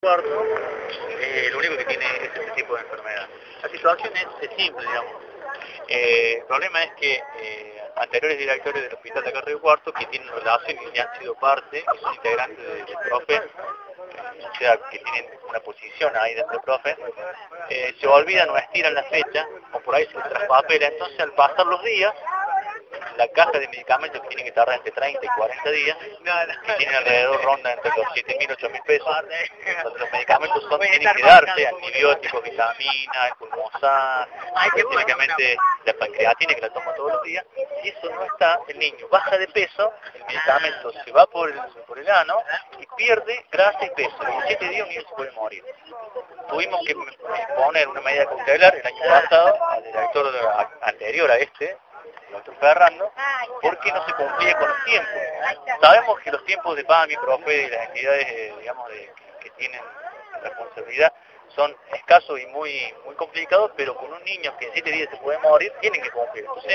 cuarto, lo único que tiene es este tipo de enfermedad. La situación es simple, digamos. El problema es que anteriores directores del hospital de acá Río Cuarto, que tienen relación y ya han sido parte, y son integrantes del PROFE, o sea, que tienen una posición ahí dentro del PROFE, se olvidan o estiran la fecha, o por ahí se traspapela. Entonces, al pasar los días, la caja de medicamentos, que tiene que tardar entre 30 y 40 días, que tiene alrededor, ronda entre los 7.000 y 8.000 pesos, donde los medicamentos tienen que darse: antibióticos, vitaminas, pulmosar, específicamente la pancreatina, que la toma todos los días. Si eso no está, el niño baja de peso, el medicamento se va por el ano y pierde grasa y peso. En 7 días un niño se puede morir. Tuvimos que poner una medida cautelar el año pasado al director anterior a este, el doctor Ferrando, porque no se cumplía con los tiempos. Sabemos que los tiempos de PAMI, PROFE y las entidades, digamos, que tienen responsabilidad son escasos y muy complicados, pero con un niño que en 7 días se puede morir, tienen que cumplir. Entonces,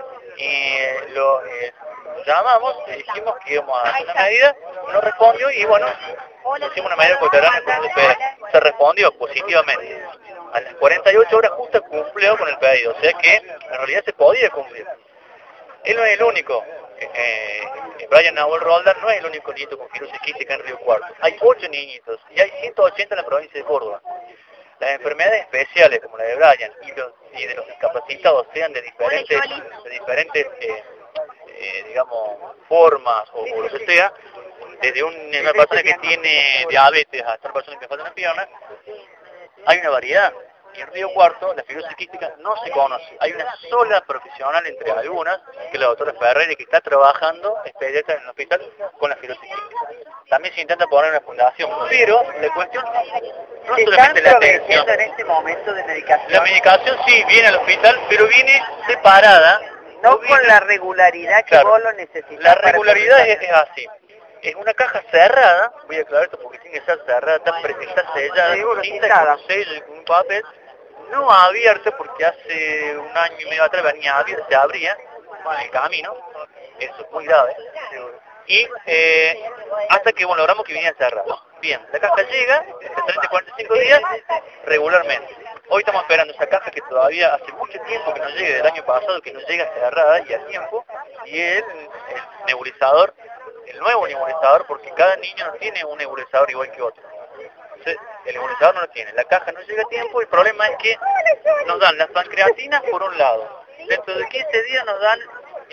lo llamamos, le dijimos que íbamos a hacer una medida, no respondió y bueno, hicimos una medida cautelar en el PDI. Se respondió positivamente. A las 48 horas justas cumplió con el pedido, o sea que en realidad se podía cumplir. Él no es el único. Brian Nahuel Roldán no es el único niñito con fibrosis quística en Río Cuarto. Hay 8 niñitos y hay 180 en la provincia de Córdoba. Las enfermedades especiales como la de Brian y de los discapacitados, sean de diferentes digamos, formas o lo que sea, desde una persona que tiene diabetes hasta una persona que falta una pierna, hay una variedad. Y en Río Cuarto la fibrosis quística no se conoce. Hay una sola profesional entre algunas, que es la doctora Ferreira, que está trabajando especialista en el hospital con la fibrosis quística. También se intenta poner una fundación, pero la cuestión no es solamente la atención. En este momento de medicación? La medicación sí viene al hospital, pero viene separada. No con la regularidad que vos lo necesitas. La regularidad es así. Es una caja cerrada, voy a aclarar esto porque tiene que ser cerrada, está sellada, con sello y con un papel, no abierta porque hace un año y medio atrás venía abierta, se abría en el camino, eso es muy grave, y hasta que logramos que viniera cerrada. Bien, la caja llega, entre 30 y 45 días, regularmente. Hoy estamos esperando esa caja que todavía hace mucho tiempo que no llega, del año pasado que no llega cerrada y a tiempo, y el nebulizador, el nuevo nebulizador, porque cada niño no tiene un nebulizador igual que otro. Entonces, el nebulizador no lo tiene, la caja no llega a tiempo, el problema es que nos dan las pancreatinas por un lado, dentro de 15 días nos dan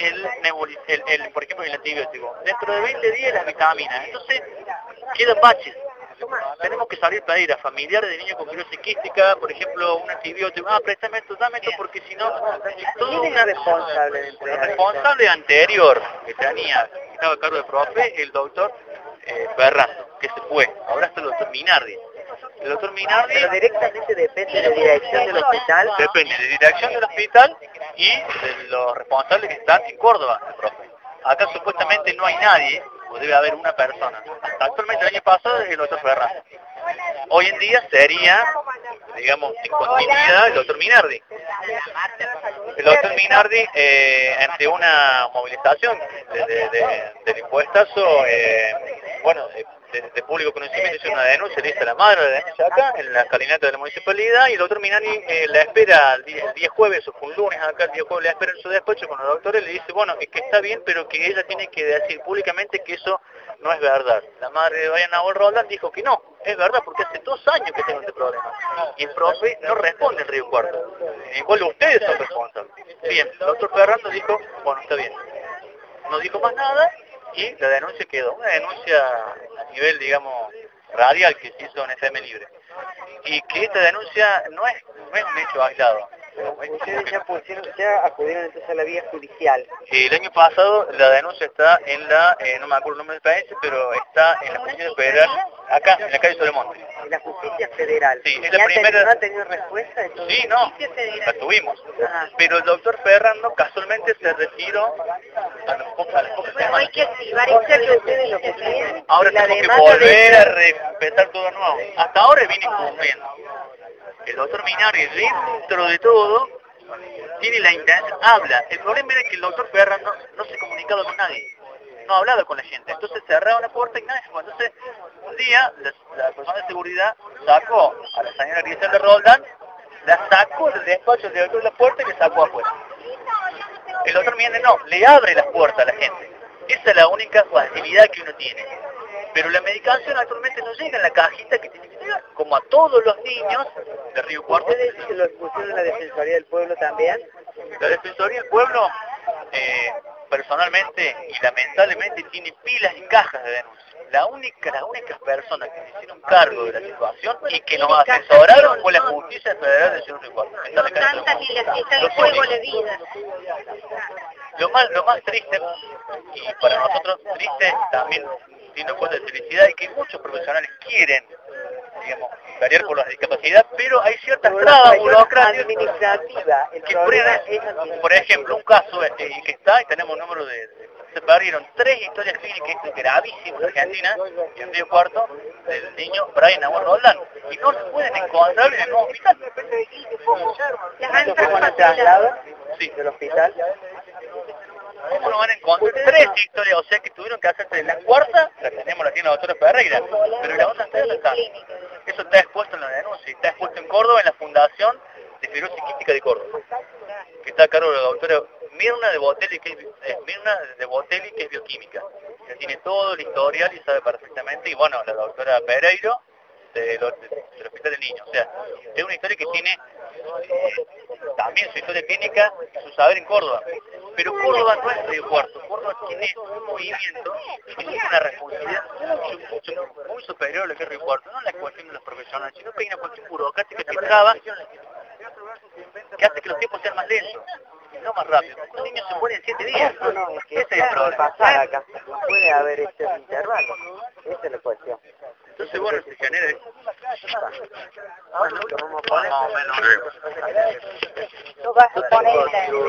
por ejemplo, el antibiótico, dentro de 20 días las vitaminas, entonces quedan baches. Tenemos que salir para ir a familiares de niños con fibrosis quística, por ejemplo, un antibiótico, préstame esto, porque si no, todo ¿Quién es el responsable? El responsable anterior que estaba a cargo del PROFE, el doctor Ferrando, que se fue. Ahora está el doctor Minardi. El doctor Minardi... Pero directamente depende de la dirección del hospital. Depende de la dirección del hospital y de los responsables que están en Córdoba, el PROFE. Acá supuestamente no hay nadie, o debe haber una persona. Actualmente el año pasado es el doctor Ferrando. Hoy en día sería, digamos, en continuidad el doctor Minardi. El doctor Minardi, ante una movilización del impuestazo, de público conocimiento, hizo una denuncia, le hizo a la madre de la denuncia acá, en la escalinata de la municipalidad, y el doctor Minardi la espera el día jueves, o fue un lunes acá, el día jueves la espera en su despacho con los doctores, le dice, bueno, es que está bien, pero que ella tiene que decir públicamente que eso no es verdad. La madre de Brian Nahuel Roldán dijo que no, es verdad, porque hace 2 años que tengo este problema. Y el PROFE no responde en Río Cuarto. Igual ustedes son responsables. Bien, el doctor Ferrando dijo, bueno, está bien. No dijo más nada y la denuncia quedó. Una denuncia a nivel, digamos, radial que se hizo en FM Libre. Y que esta denuncia no es un hecho aislado. Ustedes ya acudieron entonces a la vía judicial. El año pasado la denuncia está en no me acuerdo el nombre del país, pero está en la Justicia Federal, acá, en la calle Sobremonte. En la Justicia Federal. Sí, es la primera... ¿No ha tenido respuesta? Sí, no, la tuvimos. Pero el doctor Ferrando casualmente se retiró a las pocas semanas. Hay que activar ustedes lo que tienen. Ahora tenemos que volver a empezar todo nuevo. Hasta ahora viene cumpliendo. El doctor Minardi, dentro de todo, tiene la intención, habla. El problema era que el doctor Ferrando no se comunicaba con nadie. no hablaba con la gente. Entonces cerraba una puerta y nadie se fue. Entonces, un día, la persona de seguridad sacó a la señora Griselda Roldán, la sacó del despacho, le abrió la puerta y le sacó afuera. El otro miente no, le abre las puertas a la gente. Esa es la única facilidad que uno tiene. Pero la medicación actualmente no llega en la cajita que tiene que llegar, como a todos los niños de Río Cuarto. ¿Ustedes se lo pusieron en la Defensoría del Pueblo también? La Defensoría del Pueblo, personalmente y lamentablemente, tiene pilas y cajas de denuncias. Las únicas personas que se hicieron cargo de la situación y que nos asesoraron fue la Justicia Federal de Ciudad Río Cuarto. Tantas y les quita el juego la vida. Lo más triste, y para nosotros triste también, teniendo en cuenta de felicidad, es que muchos profesionales quieren, digamos, pelear por la discapacidad, pero hay ciertas trabas burocráticas administrativa. El que problema es ponen, administrativo. por ejemplo, un caso que está, y tenemos un número se perdieron 3 historias clínicas gravísimas en Argentina, y en Río Cuarto, del niño Brian Nahuel Roldán, y no se pueden encontrar en el nuevo hospital. ¿Eso fue cuando traslado Sí. del hospital? ¿Cómo lo van a encontrar? 3 historias, o sea que tuvieron que hacerse la cuarta, la tenemos, la tiene la doctora Ferreira, pero las otras 3 no están. Eso está expuesto en la denuncia, está expuesto en Córdoba, en la Fundación de Fibrosis Quística de Córdoba, que está a cargo de la doctora Mirna de Botelli, que es bioquímica, que tiene todo el historial y sabe perfectamente, y bueno, la doctora Pereiro, del Hospital del Niño. O sea, es una historia que tiene también su historia clínica y su saber en Córdoba. Pero Córdoba no es Río Cuarto. Córdoba tiene un movimiento y tiene una responsabilidad muy superior a lo que es Río Cuarto. No es la cuestión de los profesionales, sino que hay una cuestión burocrática que traba, que hace que los tiempos sean más lentos, no más rápidos. Los niños se mueren en 7 días. No, es que Ese es el puede problema. pasar acá. No puede haber este intervalo. Esa es la cuestión. Entonces, bueno, se genera... Bueno, lo vamos a poner. Más o menos. Tú vas a poner